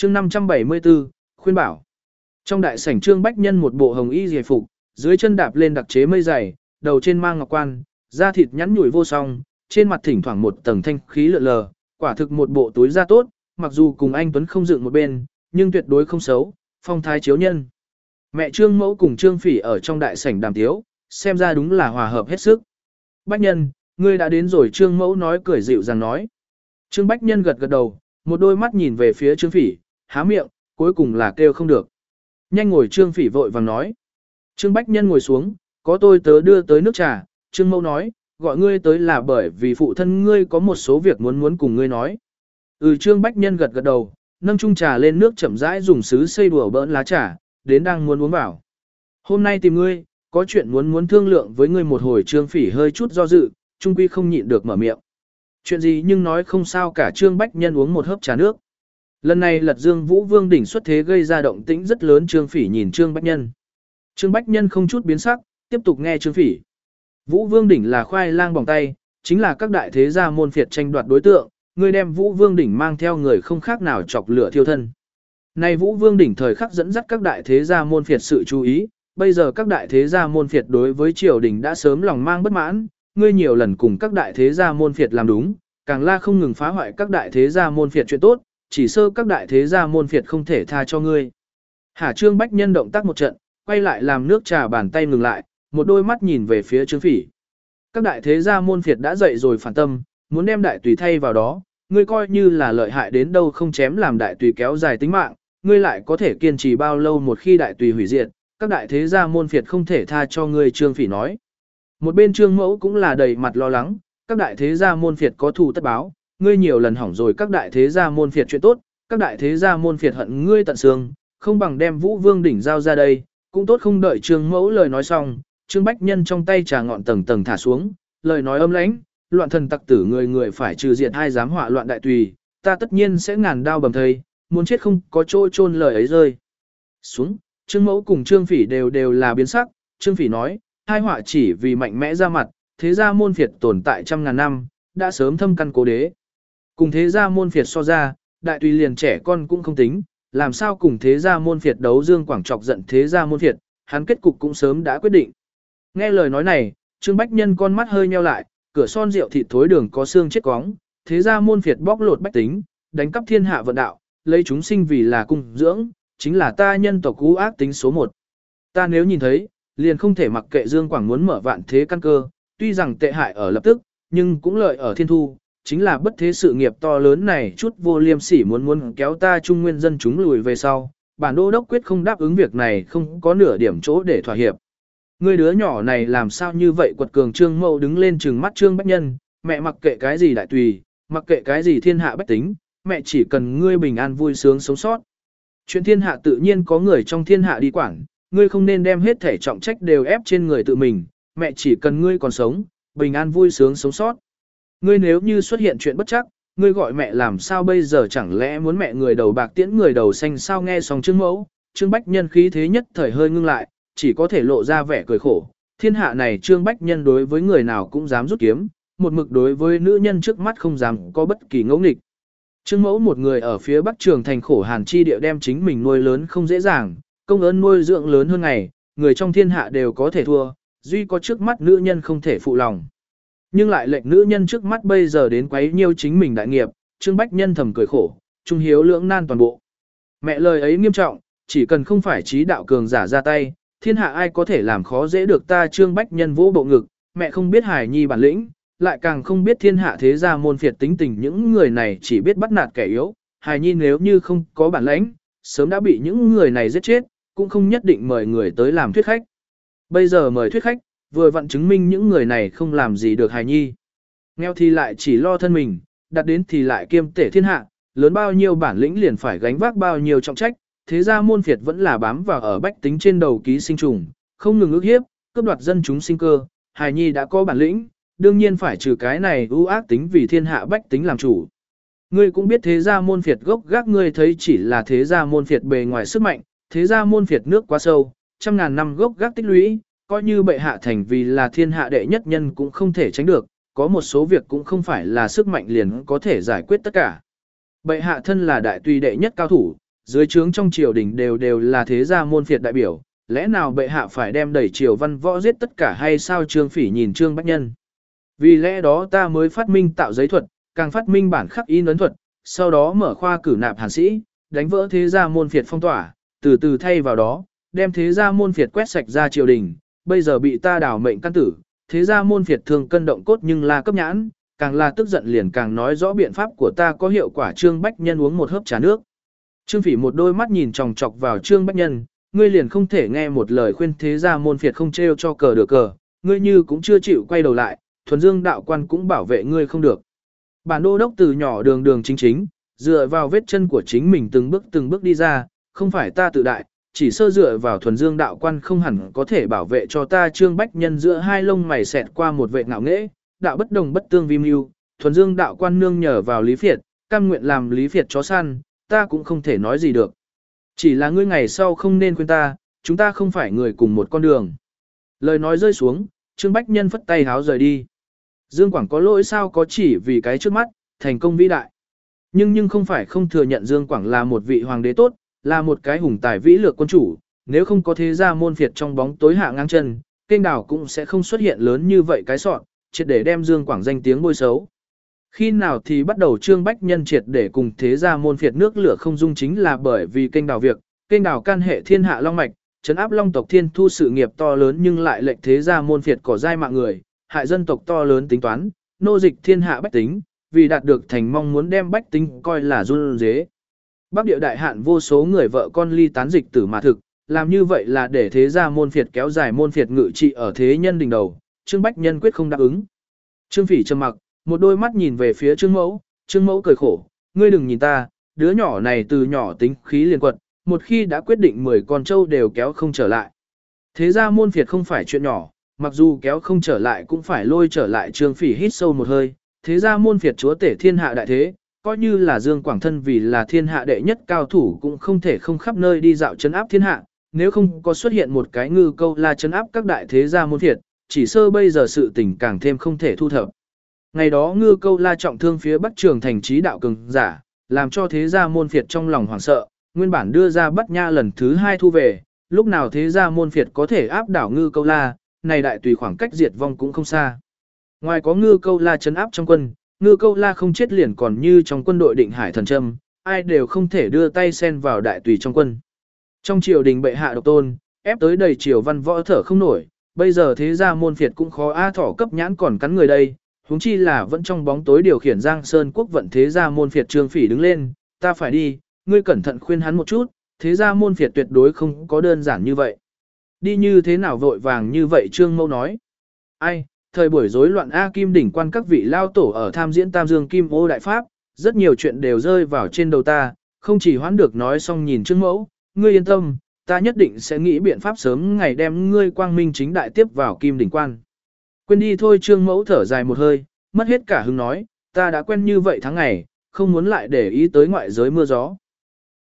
chương 574, khuyên bảo. Trong đại sảnh Trương Bách Nhân một bộ hồng y giải phục, dưới chân đạp lên đặc chế mây dày, đầu trên mang ngọc quan, da thịt nhẵn nhủi vô song, trên mặt thỉnh thoảng một tầng thanh khí lượn lờ, quả thực một bộ túi da tốt, mặc dù cùng anh Tuấn không dựng một bên, nhưng tuyệt đối không xấu, phong thái chiếu nhân. Mẹ Trương Mẫu cùng Trương Phỉ ở trong đại sảnh đàm tiếu, xem ra đúng là hòa hợp hết sức. Bách Nhân, ngươi đã đến rồi, Trương Mẫu nói cười dịu dàng nói. Trương Bách Nhân gật gật đầu, một đôi mắt nhìn về phía Trương Phỉ, há miệng, cuối cùng là kêu không được. Nhanh ngồi, Trương Phỉ vội vàng nói. Trương Bách Nhân ngồi xuống, có tôi tớ đưa tới nước trà, Trương Mẫu nói, gọi ngươi tới là bởi vì phụ thân ngươi có một số việc muốn cùng ngươi nói. Trương Bách Nhân gật gật đầu, nâng chung trà lên nước chậm rãi dùng sứ xây đùa bỡn lá trà, đến đang muốn uống vào. Hôm nay tìm ngươi, có chuyện muốn thương lượng với ngươi một hồi. Trương Phỉ hơi chút do dự, trung quy không nhịn được mở miệng. Chuyện gì nhưng nói không sao cả. Trương Bách Nhân uống một hớp trà nước. Lần này Lật Dương Vũ Vương đỉnh xuất thế gây ra động tĩnh rất lớn. Trương Phỉ nhìn Trương Bách Nhân. Trương Bách Nhân không chút biến sắc, tiếp tục nghe Trương Phỉ. Vũ Vương đỉnh là khoai lang bỏng tay, chính là các đại thế gia môn phiệt tranh đoạt đối tượng, ngươi đem Vũ Vương đỉnh mang theo người không khác nào chọc lửa thiêu thân. Này Vũ Vương đỉnh thời khắc dẫn dắt các đại thế gia môn phiệt sự chú ý, bây giờ các đại thế gia môn phiệt đối với triều đình đã sớm lòng mang bất mãn, ngươi nhiều lần cùng các đại thế gia môn phiệt làm đúng, càng la không ngừng phá hoại các đại thế gia môn phiệt chuyện tốt, chỉ sơ các đại thế gia môn phiệt không thể tha cho ngươi. Trương Bách Nhân động tác một trận, quay lại làm nước trà bàn tay ngừng lại, một đôi mắt nhìn về phía Trương Phỉ. Các đại thế gia môn phiệt đã dậy rồi phản tâm, muốn đem đại tùy thay vào đó, ngươi coi như là lợi hại đến đâu không chém làm đại tùy kéo dài tính mạng, ngươi lại có thể kiên trì bao lâu một khi đại tùy hủy diệt, các đại thế gia môn phiệt không thể tha cho ngươi. Trương Phỉ nói. Một bên Trương Mẫu cũng là đầy mặt lo lắng, các đại thế gia môn phiệt có thù tất báo, ngươi nhiều lần hỏng rồi các đại thế gia môn phiệt chuyện tốt, các đại thế gia môn phiệt hận ngươi tận xương, không bằng đem Vũ Vương đỉnh giao ra đây, cũng tốt. Không đợi Trương Mẫu lời nói xong, Trương Bách Nhân trong tay trà ngọn tầng tầng thả xuống, lời nói âm lãnh, loạn thần tặc tử người phải trừ diệt, hai dám họa loạn đại tùy, ta tất nhiên sẽ ngàn đao bầm thây, muốn chết không có chỗ chôn lời ấy rơi xuống. Trương Mẫu cùng Trương Phỉ đều là biến sắc. Trương Phỉ nói, hai họa chỉ vì mạnh mẽ ra mặt, thế gia môn phiệt tồn tại trăm ngàn năm, đã sớm thâm căn cố đế. Cùng thế gia môn phiệt so ra, đại tùy liền trẻ con cũng không tính, làm sao cùng thế gia môn phiệt đấu dương quảng trọc giận thế gia môn phiệt, hắn kết cục cũng sớm đã quyết định. Nghe lời nói này, Trương Bách Nhân con mắt hơi nheo lại, cửa son rượu thịt thối đường có xương chết cóng, thế gia môn phiệt bóc lột bách tính, đánh cắp thiên hạ vận đạo, lấy chúng sinh vì là cung dưỡng, chính là ta nhân tộc cú ác tính số 1. Ta nếu nhìn thấy, liền không thể mặc kệ Dương Quảng muốn mở vạn thế căn cơ, tuy rằng tệ hại ở lập tức, nhưng cũng lợi ở thiên thu, chính là bất thế sự nghiệp to lớn này chút vô liêm sỉ muốn kéo ta trung nguyên dân chúng lùi về sau, bản đô đốc quyết không đáp ứng việc này, không có nửa điểm chỗ để thỏa hiệp. Ngươi đứa nhỏ này làm sao như vậy? Quật cường. Trương Mẫu đứng lên trừng mắt Trương Bách Nhân, mẹ mặc kệ cái gì đại tùy, mặc kệ cái gì thiên hạ bách tính, mẹ chỉ cần ngươi bình an vui sướng sống sót. Chuyện thiên hạ tự nhiên có người trong thiên hạ đi quản, ngươi không nên đem hết thể trọng trách đều ép trên người tự mình, mẹ chỉ cần ngươi còn sống, bình an vui sướng sống sót. Ngươi nếu như xuất hiện chuyện bất chắc, ngươi gọi mẹ làm sao bây giờ? Chẳng lẽ muốn mẹ người đầu bạc tiễn người đầu xanh sao? Nghe xong Trương Mẫu, Trương Bách Nhân khí thế nhất thời hơi ngưng lại, chỉ có thể lộ ra vẻ cười khổ. Thiên hạ này Trương Bách Nhân đối với người nào cũng dám rút kiếm, một mực đối với nữ nhân trước mắt không dám có bất kỳ ngẫu nghịch. Trương Mẫu một người ở phía Bắc Trường thành khổ hàn chi địa đem chính mình nuôi lớn không dễ dàng, công ơn nuôi dưỡng lớn hơn ngày, người trong thiên hạ đều có thể thua, duy có trước mắt nữ nhân không thể phụ lòng. Nhưng lại lệnh nữ nhân trước mắt bây giờ đến quấy nhiêu chính mình đại nghiệp, Trương Bách Nhân thầm cười khổ, trung hiếu lưỡng nan toàn bộ. Mẹ lời ấy nghiêm trọng, chỉ cần không phải trí đạo cường giả ra tay, thiên hạ ai có thể làm khó dễ được ta. Trương Bách Nhân vỗ bộ ngực, mẹ không biết hài nhi bản lĩnh, lại càng không biết thiên hạ thế gia môn phiệt tính tình, những người này chỉ biết bắt nạt kẻ yếu, hài nhi nếu như không có bản lĩnh, sớm đã bị những người này giết chết, cũng không nhất định mời người tới làm thuyết khách. Bây giờ mời thuyết khách, vừa vặn chứng minh những người này không làm gì được hài nhi. Nghèo thì lại chỉ lo thân mình, đặt đến thì lại kiêm tể thiên hạ, lớn bao nhiêu bản lĩnh liền phải gánh vác bao nhiêu trọng trách, thế gia môn phiệt vẫn là bám vào ở bách tính trên đầu ký sinh trùng, không ngừng ức hiếp, cướp đoạt dân chúng sinh cơ. Hài nhi đã có bản lĩnh, đương nhiên phải trừ cái này ưu ác tính vì thiên hạ bách tính làm chủ. Ngươi cũng biết thế gia môn phiệt gốc gác, ngươi thấy chỉ là thế gia môn phiệt bề ngoài sức mạnh, thế gia môn phiệt nước quá sâu, trăm ngàn năm gốc gác tích lũy, coi như bệ hạ thành vì là thiên hạ đệ nhất nhân cũng không thể tránh được, có một số việc cũng không phải là sức mạnh liền có thể giải quyết tất cả. Bệ hạ thân là đại tùy đệ nhất cao thủ, dưới trướng trong triều đình đều là thế gia môn phiệt đại biểu, lẽ nào bệ hạ phải đem đẩy triều văn võ giết tất cả hay sao? Trương Phỉ nhìn Trương Bách Nhân. Vì lẽ đó ta mới phát minh tạo giấy thuật, càng phát minh bản khắc in ấn thuật, sau đó mở khoa cử nạp hàn sĩ, đánh vỡ thế gia môn phiệt phong tỏa, từ từ thay vào đó, đem thế gia môn phiệt quét sạch ra triều đình, bây giờ bị ta đảo mệnh căn tử, thế gia môn phiệt thường cân động cốt nhưng là cấp nhãn, càng là tức giận liền càng nói rõ biện pháp của ta có hiệu quả. Trương Bách Nhân uống một hớp trà nước. Trương Phỉ một đôi mắt nhìn chòng chọc vào Trương Bách Nhân, ngươi liền không thể nghe một lời khuyên thế gia môn phiệt không trêu cho cờ được cờ, ngươi như cũng chưa chịu quay đầu lại, thuần dương đạo quan cũng bảo vệ ngươi không được. Bản đô đốc từ nhỏ đường đường chính chính, dựa vào vết chân của chính mình từng bước đi ra, không phải ta tự đại, chỉ sơ dựa vào thuần dương đạo quan không hẳn có thể bảo vệ cho ta. Trương Bách Nhân giữa hai lông mày xẹt qua một vệ ngạo nghễ, đạo bất đồng bất tương vi mưu, thuần dương đạo quan nương nhờ vào Lý Phiệt, cam nguyện làm Lý Phiệt chó săn, ta cũng không thể nói gì được. Chỉ là ngươi ngày sau không nên quên ta, chúng ta không phải người cùng một con đường. Lời nói rơi xuống, Trương Bách Nhân phất tay háo rời đi. Dương Quảng có lỗi sao? Có chỉ vì cái trước mắt, thành công vĩ đại. Nhưng không phải không thừa nhận Dương Quảng là một vị hoàng đế tốt, là một cái hùng tài vĩ lược quân chủ, nếu không có thế gia môn phiệt trong bóng tối hạ ngang chân, kênh đảo cũng sẽ không xuất hiện lớn như vậy cái sọn, triệt để đem Dương Quảng danh tiếng bôi xấu. Khi nào thì bắt đầu Trương Bách Nhân triệt để cùng thế gia môn phiệt nước lửa không dung, chính là bởi vì kênh đảo việc, kênh đảo can hệ thiên hạ long mạch, trấn áp long tộc thiên thu sự nghiệp to lớn nhưng lại lệnh thế gia môn phiệt cỏ dai mạng người, hại dân tộc to lớn tính toán, nô dịch thiên hạ bách tính, vì đạt được thành mong muốn đem bách tính coi là run dế. Bắc địa đại hạn vô số người vợ con ly tán dịch tử mà thực, làm như vậy là để thế gia môn phiệt kéo dài môn phiệt ngự trị ở thế nhân đỉnh đầu, Trương Bách Nhân quyết không đáp ứng. Trương Phỉ trầm mặc, một đôi mắt nhìn về phía Trương Mẫu cười khổ, ngươi đừng nhìn ta, đứa nhỏ này từ nhỏ tính khí liền quật, một khi đã quyết định 10 con trâu đều kéo không trở lại. Thế gia môn phiệt không phải chuyện nhỏ, mặc dù kéo không trở lại cũng phải lôi trở lại. Trương Phỉ hít sâu một hơi, thế gia môn phiệt chúa tể thiên hạ đại thế, coi như là Dương Quảng thân vì là thiên hạ đệ nhất cao thủ cũng không thể không khắp nơi đi dạo trấn áp thiên hạ, nếu không có xuất hiện một cái Ngư Câu La trấn áp các đại thế gia môn phiệt, chỉ sơ bây giờ sự tình càng thêm không thể thu thập. Ngày đó Ngư Câu La trọng thương phía Bắc Trường thành trí đạo cường giả, làm cho thế gia môn phiệt trong lòng hoảng sợ, nguyên bản đưa ra Bắc Nha lần thứ 2 thu về, lúc nào thế gia môn phiệt có thể áp đảo Ngư Câu La, này đại tùy khoảng cách diệt vong cũng không xa. Ngoài có Ngư Câu La trấn áp trong quân, Ngư Câu La không chết liền còn như trong quân đội Định Hải Thần Trâm, ai đều không thể đưa tay xen vào đại tùy trong quân. Trong triều đình bệ hạ độc tôn, ép tới đầy triều văn võ thở không nổi, bây giờ thế gia môn phiệt cũng khó thỏ cấp nhãn còn cắn người đây, huống chi là vẫn trong bóng tối điều khiển Giang Sơn quốc vận thế gia môn phiệt. Trương Phỉ đứng lên, ta phải đi, ngươi cẩn thận khuyên hắn một chút, thế gia môn phiệt tuyệt đối không có đơn giản như vậy. Đi như thế nào vội vàng như vậy? Trương Mẫu nói. Ai, thời buổi rối loạn Kim đỉnh quan các vị lao tổ ở tham diễn Tam Dương Kim Ô đại pháp, rất nhiều chuyện đều rơi vào trên đầu ta, không chỉ hoãn được. Nói xong nhìn Trương Mẫu, ngươi yên tâm, ta nhất định sẽ nghĩ biện pháp sớm ngày đem ngươi quang minh chính đại tiếp vào Kim đỉnh quan. Quên đi thôi. Trương Mẫu thở dài một hơi, mất hết cả hứng nói, ta đã quen như vậy tháng ngày, không muốn lại để ý tới ngoại giới mưa gió.